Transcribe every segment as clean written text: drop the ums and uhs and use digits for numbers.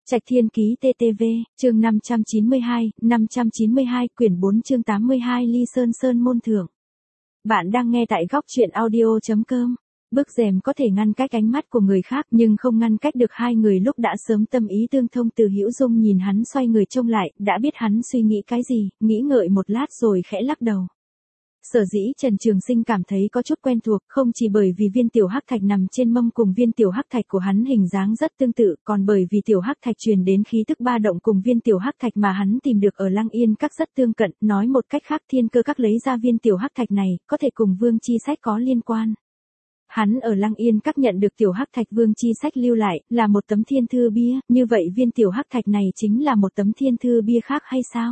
Trạch Thiên Ký TTV, chương 592, quyển 4 chương 82 Ly Sơn Sơn môn thượng. Bạn đang nghe tại góc truyện audio.com. Bức rèm có thể ngăn cách ánh mắt của người khác nhưng không ngăn cách được hai người lúc đã sớm tâm ý tương thông. Từ Hữu Dung nhìn hắn xoay người trông lại, đã biết hắn suy nghĩ cái gì, nghĩ ngợi một lát rồi khẽ lắc đầu. Sở dĩ Trần Trường Sinh cảm thấy có chút quen thuộc, không chỉ bởi vì viên tiểu hắc thạch nằm trên mâm cùng viên tiểu hắc thạch của hắn hình dáng rất tương tự, còn bởi vì tiểu hắc thạch truyền đến khí tức ba động cùng viên tiểu hắc thạch mà hắn tìm được ở Lăng Yên Các rất tương cận, nói một cách khác Thiên Cơ Các lấy ra viên tiểu hắc thạch này, có thể cùng Vương Chi Sách có liên quan. Hắn ở Lăng Yên Các nhận được tiểu hắc thạch Vương Chi Sách lưu lại, là một tấm thiên thư bia, như vậy viên tiểu hắc thạch này chính là một tấm thiên thư bia khác hay sao?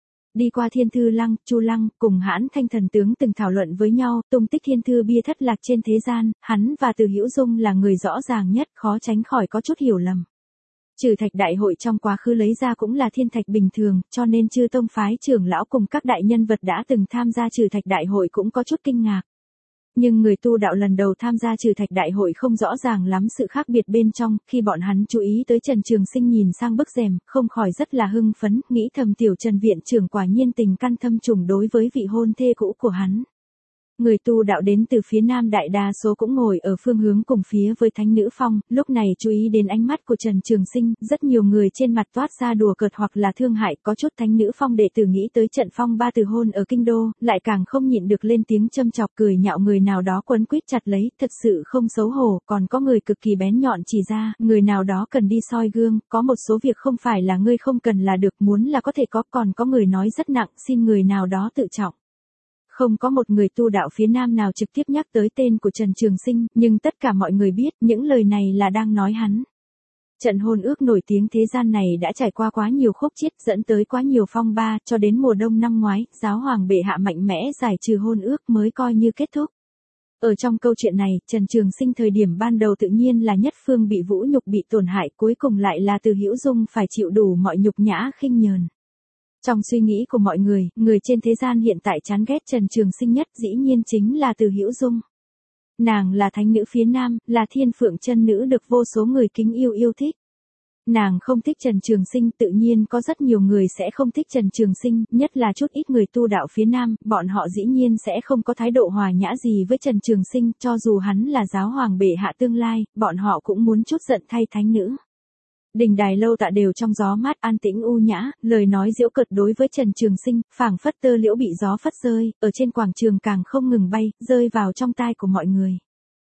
Đi qua Thiên Thư Lăng, Chu Lăng, cùng Hãn Thanh thần tướng từng thảo luận với nhau, tung tích thiên thư bia thất lạc trên thế gian, hắn và Từ Hữu Dung là người rõ ràng nhất, khó tránh khỏi có chút hiểu lầm. Trừ thạch đại hội trong quá khứ lấy ra cũng là thiên thạch bình thường, cho nên chư tông phái trưởng lão cùng các đại nhân vật đã từng tham gia trừ thạch đại hội cũng có chút kinh ngạc. Nhưng người tu đạo lần đầu tham gia trừ thạch đại hội không rõ ràng lắm sự khác biệt bên trong, khi bọn hắn chú ý tới Trần Trường Sinh nhìn sang bức rèm, không khỏi rất là hưng phấn, nghĩ thầm tiểu Trần viện trưởng quả nhiên tình căn thâm trùng đối với vị hôn thê cũ của hắn. Người tu đạo đến từ phía nam đại đa số cũng ngồi ở phương hướng cùng phía với Thánh Nữ Phong, lúc này chú ý đến ánh mắt của Trần Trường Sinh, rất nhiều người trên mặt toát ra đùa cợt hoặc là thương hại, có chút Thánh Nữ Phong đệ tử nghĩ tới trận phong ba từ hôn ở kinh đô, lại càng không nhịn được lên tiếng châm chọc cười nhạo người nào đó quấn quýt chặt lấy, thật sự không xấu hổ, còn có người cực kỳ bén nhọn chỉ ra, người nào đó cần đi soi gương, có một số việc không phải là ngươi không cần là được, muốn là có thể có, còn có người nói rất nặng, xin người nào đó tự trọng. Không có một người tu đạo phía nam nào trực tiếp nhắc tới tên của Trần Trường Sinh, nhưng tất cả mọi người biết những lời này là đang nói hắn. Trận hôn ước nổi tiếng thế gian này đã trải qua quá nhiều khúc chiết, dẫn tới quá nhiều phong ba, cho đến mùa đông năm ngoái, giáo hoàng bệ hạ mạnh mẽ giải trừ hôn ước mới coi như kết thúc. Ở trong câu chuyện này, Trần Trường Sinh thời điểm ban đầu tự nhiên là nhất phương bị vũ nhục bị tổn hại, cuối cùng lại là Từ Hữu Dung phải chịu đủ mọi nhục nhã khinh nhờn. Trong suy nghĩ của mọi người, người trên thế gian hiện tại chán ghét Trần Trường Sinh nhất dĩ nhiên chính là Từ Hữu Dung. Nàng là thánh nữ phía nam, là thiên phượng chân nữ được vô số người kính yêu thích. Nàng không thích Trần Trường Sinh, tự nhiên có rất nhiều người sẽ không thích Trần Trường Sinh, nhất là chút ít người tu đạo phía nam, bọn họ dĩ nhiên sẽ không có thái độ hòa nhã gì với Trần Trường Sinh, cho dù hắn là giáo hoàng bệ hạ tương lai, bọn họ cũng muốn chút giận thay thánh nữ. Đình đài lâu tạ đều trong gió mát an tĩnh u nhã, lời nói giễu cợt đối với Trần Trường Sinh, phảng phất tơ liễu bị gió phất rơi, ở trên quảng trường càng không ngừng bay, rơi vào trong tai của mọi người.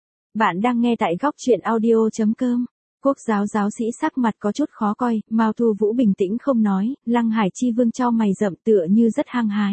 Bạn đang nghe tại góc truyện audio.com. Quốc giáo giáo sĩ sắc mặt có chút khó coi, Mao Thu Vũ bình tĩnh không nói, Lăng Hải Chi Vương chau mày rậm tựa như rất hăng hái.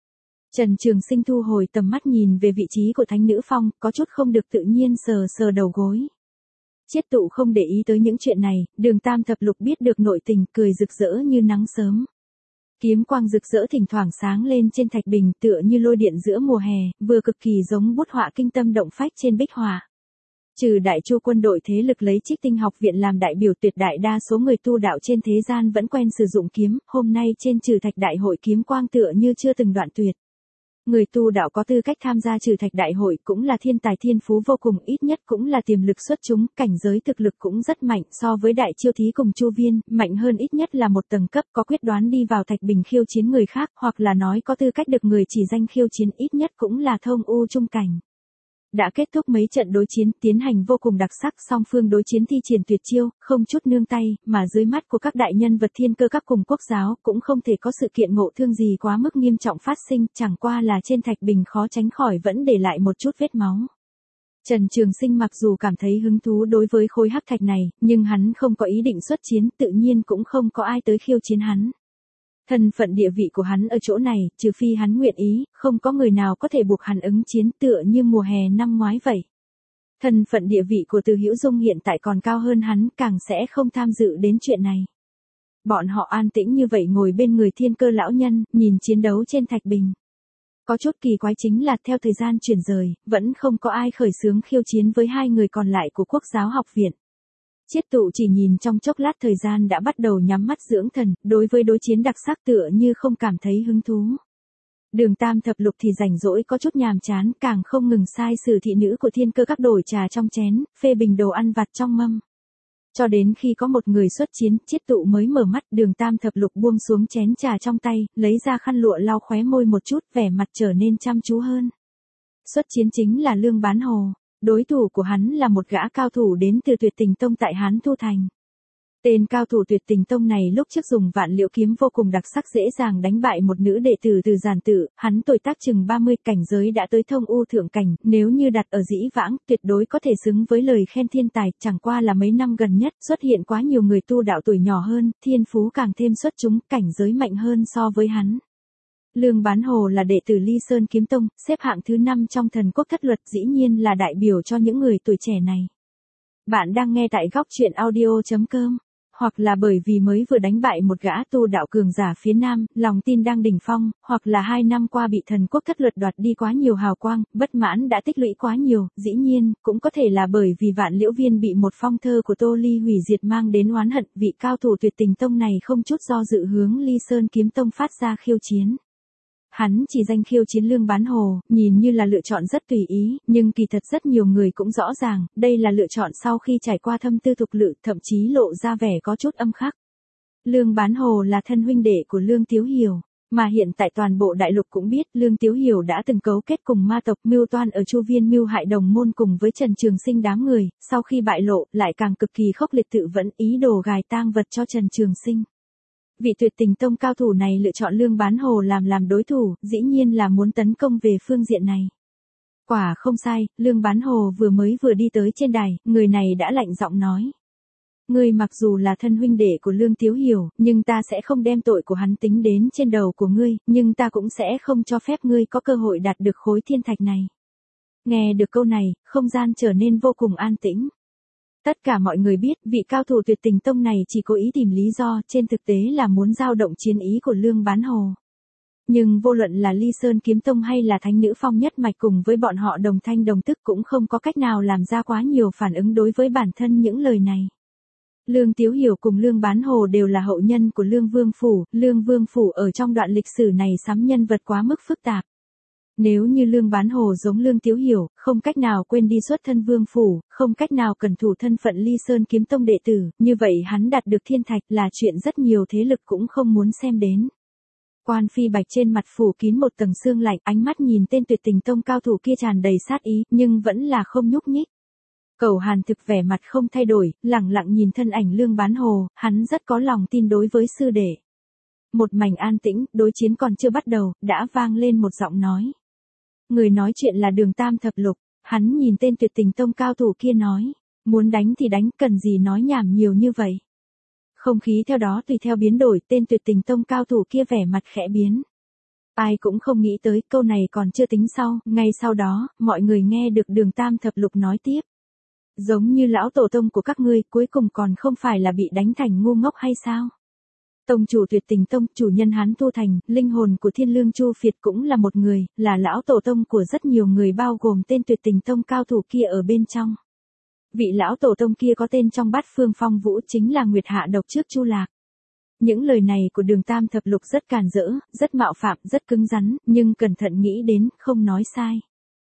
Trần Trường Sinh thu hồi tầm mắt nhìn về vị trí của Thánh Nữ Phong, có chút không được tự nhiên sờ đầu gối. Chiết tụ không để ý tới những chuyện này, Đường Tam Thập Lục biết được nội tình, cười rực rỡ như nắng sớm. Kiếm quang rực rỡ thỉnh thoảng sáng lên trên thạch bình tựa như lôi điện giữa mùa hè, vừa cực kỳ giống bút họa kinh tâm động phách trên bích họa. Trừ Đại Chu quân đội thế lực lấy Trích Tinh học viện làm đại biểu, tuyệt đại đa số người tu đạo trên thế gian vẫn quen sử dụng kiếm, hôm nay trên trừ thạch đại hội kiếm quang tựa như chưa từng đoạn tuyệt. Người tu đạo có tư cách tham gia trừ thạch đại hội cũng là thiên tài thiên phú vô cùng, ít nhất cũng là tiềm lực xuất chúng, cảnh giới thực lực cũng rất mạnh, so với Đại Chiêu Thí cùng Chu Viên, mạnh hơn ít nhất là một tầng cấp, có quyết đoán đi vào thạch bình khiêu chiến người khác, hoặc là nói có tư cách được người chỉ danh khiêu chiến, ít nhất cũng là thông u trung cảnh. Đã kết thúc mấy trận đối chiến, tiến hành vô cùng đặc sắc, song phương đối chiến thi triển tuyệt chiêu, không chút nương tay, mà dưới mắt của các đại nhân vật Thiên Cơ Các cùng quốc giáo, cũng không thể có sự kiện ngộ thương gì quá mức nghiêm trọng phát sinh, chẳng qua là trên thạch bình khó tránh khỏi vẫn để lại một chút vết máu. Trần Trường Sinh mặc dù cảm thấy hứng thú đối với khối hắc thạch này, nhưng hắn không có ý định xuất chiến, tự nhiên cũng không có ai tới khiêu chiến hắn. Thân phận địa vị của hắn ở chỗ này, trừ phi hắn nguyện ý, không có người nào có thể buộc hắn ứng chiến, tựa như mùa hè năm ngoái vậy. Thân phận địa vị của Từ Hữu Dung hiện tại còn cao hơn hắn, càng sẽ không tham dự đến chuyện này. Bọn họ an tĩnh như vậy ngồi bên người Thiên Cơ lão nhân, nhìn chiến đấu trên thạch bình. Có chút kỳ quái chính là theo thời gian chuyển rời, vẫn không có ai khởi xướng khiêu chiến với hai người còn lại của Quốc giáo học viện. Chiết tụ chỉ nhìn trong chốc lát thời gian đã bắt đầu nhắm mắt dưỡng thần, đối với đối chiến đặc sắc tựa như không cảm thấy hứng thú. Đường Tam Thập Lục thì rảnh rỗi có chút nhàm chán, càng không ngừng sai sử thị nữ của Thiên Cơ Các đổi trà trong chén, phê bình đồ ăn vặt trong mâm. Cho đến khi có một người xuất chiến, Chiết Tụ mới mở mắt. Đường Tam Thập Lục buông xuống chén trà trong tay, lấy ra khăn lụa lau khóe môi một chút, vẻ mặt trở nên chăm chú hơn. Xuất chiến chính là Lương Bán Hồ. Đối thủ của hắn là một gã cao thủ đến từ Tuyệt Tình Tông tại Hán Thu Thành. Tên cao thủ Tuyệt Tình Tông này lúc trước dùng Vạn Liễu kiếm vô cùng đặc sắc, dễ dàng đánh bại một nữ đệ tử từ Giản Tự. Hắn tuổi tác chừng 30, cảnh giới đã tới thông u thượng cảnh, nếu như đặt ở dĩ vãng, tuyệt đối có thể xứng với lời khen thiên tài. Chẳng qua là mấy năm gần nhất xuất hiện quá nhiều người tu đạo tuổi nhỏ hơn, thiên phú càng thêm xuất chúng, cảnh giới mạnh hơn so với hắn. Lương Bán Hồ là đệ tử Ly Sơn Kiếm Tông, xếp hạng thứ 5 trong Thần Quốc Thất Luật, dĩ nhiên là đại biểu cho những người tuổi trẻ này. Bạn đang nghe tại góc truyện audio.com, hoặc là bởi vì mới vừa đánh bại một gã tu đạo cường giả phía Nam, lòng tin đang đỉnh phong, hoặc là 2 năm qua bị Thần Quốc Thất Luật đoạt đi quá nhiều hào quang, bất mãn đã tích lũy quá nhiều, dĩ nhiên, cũng có thể là bởi vì Vạn Liễu Viên bị một phong thơ của Tô Ly hủy diệt mang đến oán hận, vị cao thủ Tuyệt Tình Tông này không chút do dự hướng Ly Sơn Kiếm Tông phát ra khiêu chiến. Hắn chỉ danh khiêu chiến Lương Bán Hồ, nhìn như là lựa chọn rất tùy ý, nhưng kỳ thật rất nhiều người cũng rõ ràng, đây là lựa chọn sau khi trải qua thâm tư thục lự, thậm chí lộ ra vẻ có chút âm khắc. Lương Bán Hồ là thân huynh đệ của Lương Tiếu Hiểu, mà hiện tại toàn bộ đại lục cũng biết Lương Tiếu Hiểu đã từng cấu kết cùng ma tộc mưu toan ở Chu Viên mưu hại đồng môn cùng với Trần Trường Sinh đám người, sau khi bại lộ, lại càng cực kỳ khốc liệt tự vẫn ý đồ gài tang vật cho Trần Trường Sinh. Vị Tuyệt Tình Tông cao thủ này lựa chọn Lương Bán Hồ làm đối thủ, dĩ nhiên là muốn tấn công về phương diện này. Quả không sai, Lương Bán Hồ vừa đi tới trên đài, người này đã lạnh giọng nói. Ngươi mặc dù là thân huynh đệ của Lương Tiếu Hiểu, nhưng ta sẽ không đem tội của hắn tính đến trên đầu của ngươi, nhưng ta cũng sẽ không cho phép ngươi có cơ hội đạt được khối thiên thạch này. Nghe được câu này, không gian trở nên vô cùng an tĩnh. Tất cả mọi người biết, vị cao thủ Tuyệt Tình Tông này chỉ cố ý tìm lý do, trên thực tế là muốn dao động chiến ý của Lương Bán Hồ. Nhưng vô luận là Ly Sơn Kiếm Tông hay là Thánh Nữ Phong Nhất Mạch cùng với bọn họ đồng thanh đồng tức cũng không có cách nào làm ra quá nhiều phản ứng đối với bản thân những lời này. Lương Tiếu Hiểu cùng Lương Bán Hồ đều là hậu nhân của Lương Vương Phủ, Lương Vương Phủ ở trong đoạn lịch sử này sắm nhân vật quá mức phức tạp. Nếu như Lương Bán Hồ giống Lương Tiếu Hiểu, không cách nào quên đi xuất thân Vương Phủ, không cách nào cẩn thủ thân phận Ly Sơn Kiếm Tông đệ tử, như vậy hắn đạt được thiên thạch là chuyện rất nhiều thế lực cũng không muốn xem đến. Quan Phi Bạch trên mặt phủ kín một tầng sương lạnh, ánh mắt nhìn tên Tuyệt Tình Tông cao thủ kia tràn đầy sát ý, nhưng vẫn là không nhúc nhích. Cẩu Hàn Thực vẻ mặt không thay đổi, lẳng lặng nhìn thân ảnh Lương Bán Hồ, hắn rất có lòng tin đối với sư đệ. Một mảnh an tĩnh, đối chiến còn chưa bắt đầu, đã vang lên một giọng nói. Người nói chuyện là Đường Tam Thập Lục, hắn nhìn tên Tuyệt Tình Tông cao thủ kia nói, muốn đánh thì đánh, cần gì nói nhảm nhiều như vậy. Không khí theo đó tùy theo biến đổi, tên Tuyệt Tình Tông cao thủ kia vẻ mặt khẽ biến. Ai cũng không nghĩ tới, câu này còn chưa tính sau, ngay sau đó, mọi người nghe được Đường Tam Thập Lục nói tiếp. Giống như lão tổ tông của các ngươi, cuối cùng còn không phải là bị đánh thành ngu ngốc hay sao? Tông chủ Tuyệt Tình Tông, chủ nhân Hán Thu Thành, linh hồn của Thiên Lương Chu Phiệt cũng là một người, là lão tổ tông của rất nhiều người bao gồm tên Tuyệt Tình Tông cao thủ kia ở bên trong. Vị lão tổ tông kia có tên trong Bát Phương Phong Vũ chính là Nguyệt Hạ độc trước Chu Lạc. Những lời này của Đường Tam Thập Lục rất càn rỡ, rất mạo phạm, rất cứng rắn, nhưng cẩn thận nghĩ đến, không nói sai.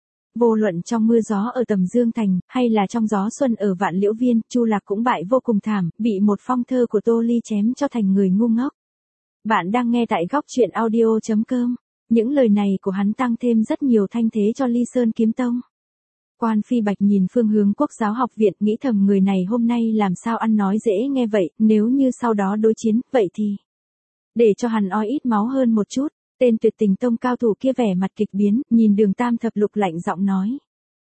Vô luận trong mưa gió ở Tầm Dương Thành, hay là trong gió xuân ở Vạn Liễu Viên, Chu Lạc cũng bại vô cùng thảm, bị một phong thơ của Tô Ly chém cho thành người ngu ngốc. Bạn đang nghe tại góc truyện audio.com. Những lời này của hắn tăng thêm rất nhiều thanh thế cho Ly Sơn Kiếm Tông. Quan Phi Bạch nhìn phương hướng Quốc Giáo Học Viện, nghĩ thầm người này hôm nay làm sao ăn nói dễ nghe vậy, nếu như sau đó đối chiến, vậy thì để cho hắn ói ít máu hơn một chút. Tên Tuyệt Tình Tông cao thủ kia vẻ mặt kịch biến, nhìn Đường Tam Thập Lục lạnh giọng nói.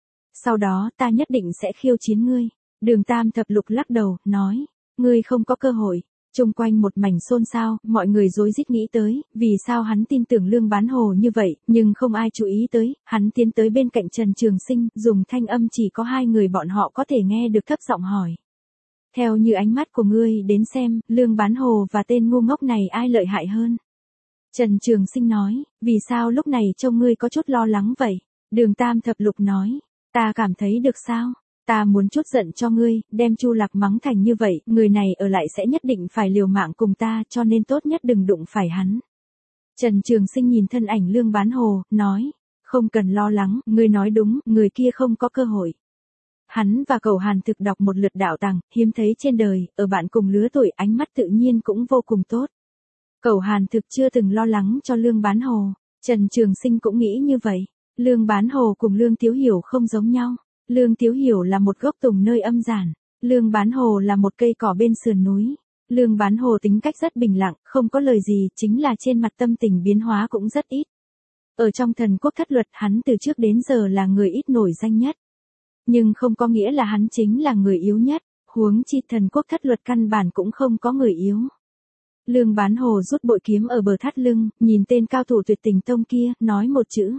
Sau đó ta nhất định sẽ khiêu chiến ngươi. Đường Tam Thập Lục lắc đầu, nói. Ngươi không có cơ hội. Trung quanh một mảnh xôn xao, mọi người rối rít nghĩ tới, vì sao hắn tin tưởng Lương Bán Hồ như vậy, nhưng không ai chú ý tới, hắn tiến tới bên cạnh Trần Trường Sinh, dùng thanh âm chỉ có 2 người bọn họ có thể nghe được thấp giọng hỏi. Theo như ánh mắt của ngươi đến xem, Lương Bán Hồ và tên ngu ngốc này ai lợi hại hơn? Trần Trường Sinh nói, vì sao lúc này trông ngươi có chút lo lắng vậy? Đường Tam Thập Lục nói, ta cảm thấy được sao? Ta muốn chút giận cho ngươi, đem Chu Lạc mắng thành như vậy, người này ở lại sẽ nhất định phải liều mạng cùng ta, cho nên tốt nhất đừng đụng phải hắn. Trần Trường Sinh nhìn thân ảnh Lương Bán Hồ, nói, không cần lo lắng, ngươi nói đúng, người kia không có cơ hội. Hắn và Cầu Hàn Thực đọc một lượt đạo tàng, hiếm thấy trên đời, ở bạn cùng lứa tuổi ánh mắt tự nhiên cũng vô cùng tốt. Cầu Hàn Thực chưa từng lo lắng cho Lương Bán Hồ, Trần Trường Sinh cũng nghĩ như vậy. Lương Bán Hồ cùng Lương Tiếu Hiểu không giống nhau. Lương Tiếu Hiểu là một gốc tùng nơi âm giản, Lương Bán Hồ là một cây cỏ bên sườn núi. Lương Bán Hồ tính cách rất bình lặng, không có lời gì, chính là trên mặt tâm tình biến hóa cũng rất ít. Ở trong Thần Quốc Thất Luật hắn từ trước đến giờ là người ít nổi danh nhất. Nhưng không có nghĩa là hắn chính là người yếu nhất, huống chi Thần Quốc Thất Luật căn bản cũng không có người yếu. Lương Bán Hồ rút bội kiếm ở bờ thắt lưng, nhìn tên cao thủ Tuyệt Tình Tông kia, nói một chữ.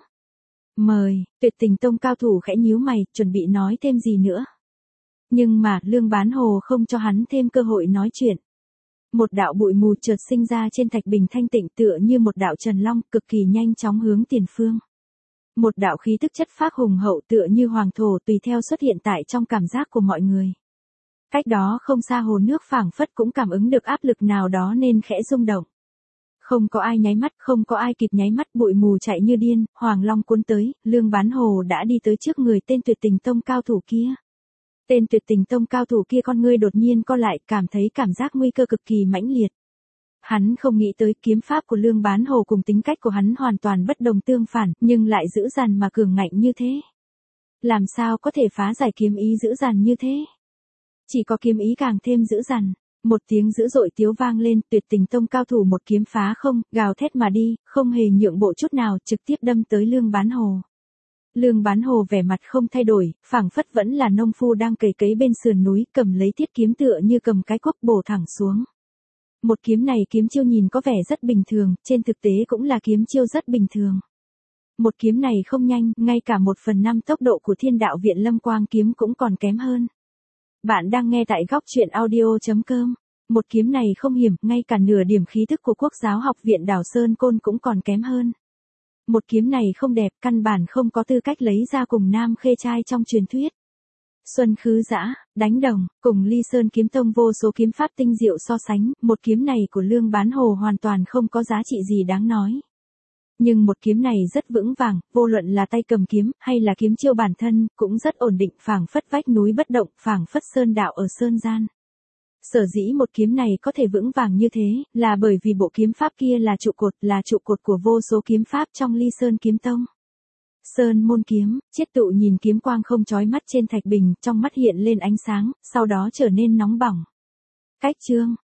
Mời, Tuyệt Tình Tông cao thủ khẽ nhíu mày, chuẩn bị nói thêm gì nữa. Nhưng mà, Lương Bán Hồ không cho hắn thêm cơ hội nói chuyện. Một đạo bụi mù chợt sinh ra trên thạch bình thanh tịnh tựa như một đạo trần long, cực kỳ nhanh chóng hướng tiền phương. Một đạo khí tức chất phác hùng hậu tựa như hoàng thổ tùy theo xuất hiện tại trong cảm giác của mọi người. Cách đó không xa hồ nước phảng phất cũng cảm ứng được áp lực nào đó nên khẽ rung động. Không có ai nháy mắt, không có ai kịp nháy mắt, bụi mù chạy như điên, Hoàng Long cuốn tới, Lương Bán Hồ đã đi tới trước người tên Tuyệt Tình Tông cao thủ kia. Tên Tuyệt Tình Tông cao thủ kia con ngươi đột nhiên co lại, cảm thấy cảm giác nguy cơ cực kỳ mãnh liệt. Hắn không nghĩ tới kiếm pháp của Lương Bán Hồ cùng tính cách của hắn hoàn toàn bất đồng tương phản, nhưng lại dữ dằn mà cường ngạnh như thế. Làm sao có thể phá giải kiếm ý dữ dằn như thế? Chỉ có kiếm ý càng thêm dữ dằn. Một tiếng dữ dội tiếu vang lên, Tuyệt Tình Tông cao thủ một kiếm phá không, gào thét mà đi, không hề nhượng bộ chút nào, trực tiếp đâm tới Lương Bán Hồ. Lương Bán Hồ vẻ mặt không thay đổi, phảng phất vẫn là nông phu đang cày cấy bên sườn núi, cầm lấy thiết kiếm tựa như cầm cái cuốc bổ thẳng xuống. Một kiếm này kiếm chiêu nhìn có vẻ rất bình thường, trên thực tế cũng là kiếm chiêu rất bình thường. Một kiếm này không nhanh, ngay cả 1/5 tốc độ của Thiên Đạo Viện Lâm Quang kiếm cũng còn kém hơn. Bạn đang nghe tại góc truyện audio.com. Một kiếm này không hiểm, ngay cả nửa điểm khí thức của Quốc giáo học viện Đảo Sơn Côn cũng còn kém hơn. Một kiếm này không đẹp, căn bản không có tư cách lấy ra cùng Nam Khê Trai trong truyền thuyết. Xuân Khứ Dã, Đánh Đồng, cùng Ly Sơn Kiếm Tông vô số kiếm pháp tinh diệu so sánh, một kiếm này của Lương Bán Hồ hoàn toàn không có giá trị gì đáng nói. Nhưng một kiếm này rất vững vàng, vô luận là tay cầm kiếm, hay là kiếm chiêu bản thân, cũng rất ổn định, phảng phất vách núi bất động, phảng phất sơn đạo ở sơn gian. Sở dĩ một kiếm này có thể vững vàng như thế, là bởi vì bộ kiếm pháp kia là trụ cột của vô số kiếm pháp trong Ly Sơn Kiếm Tông. Sơn môn kiếm, Chiết Tụ nhìn kiếm quang không chói mắt trên thạch bình, trong mắt hiện lên ánh sáng, sau đó trở nên nóng bỏng. Cách chương,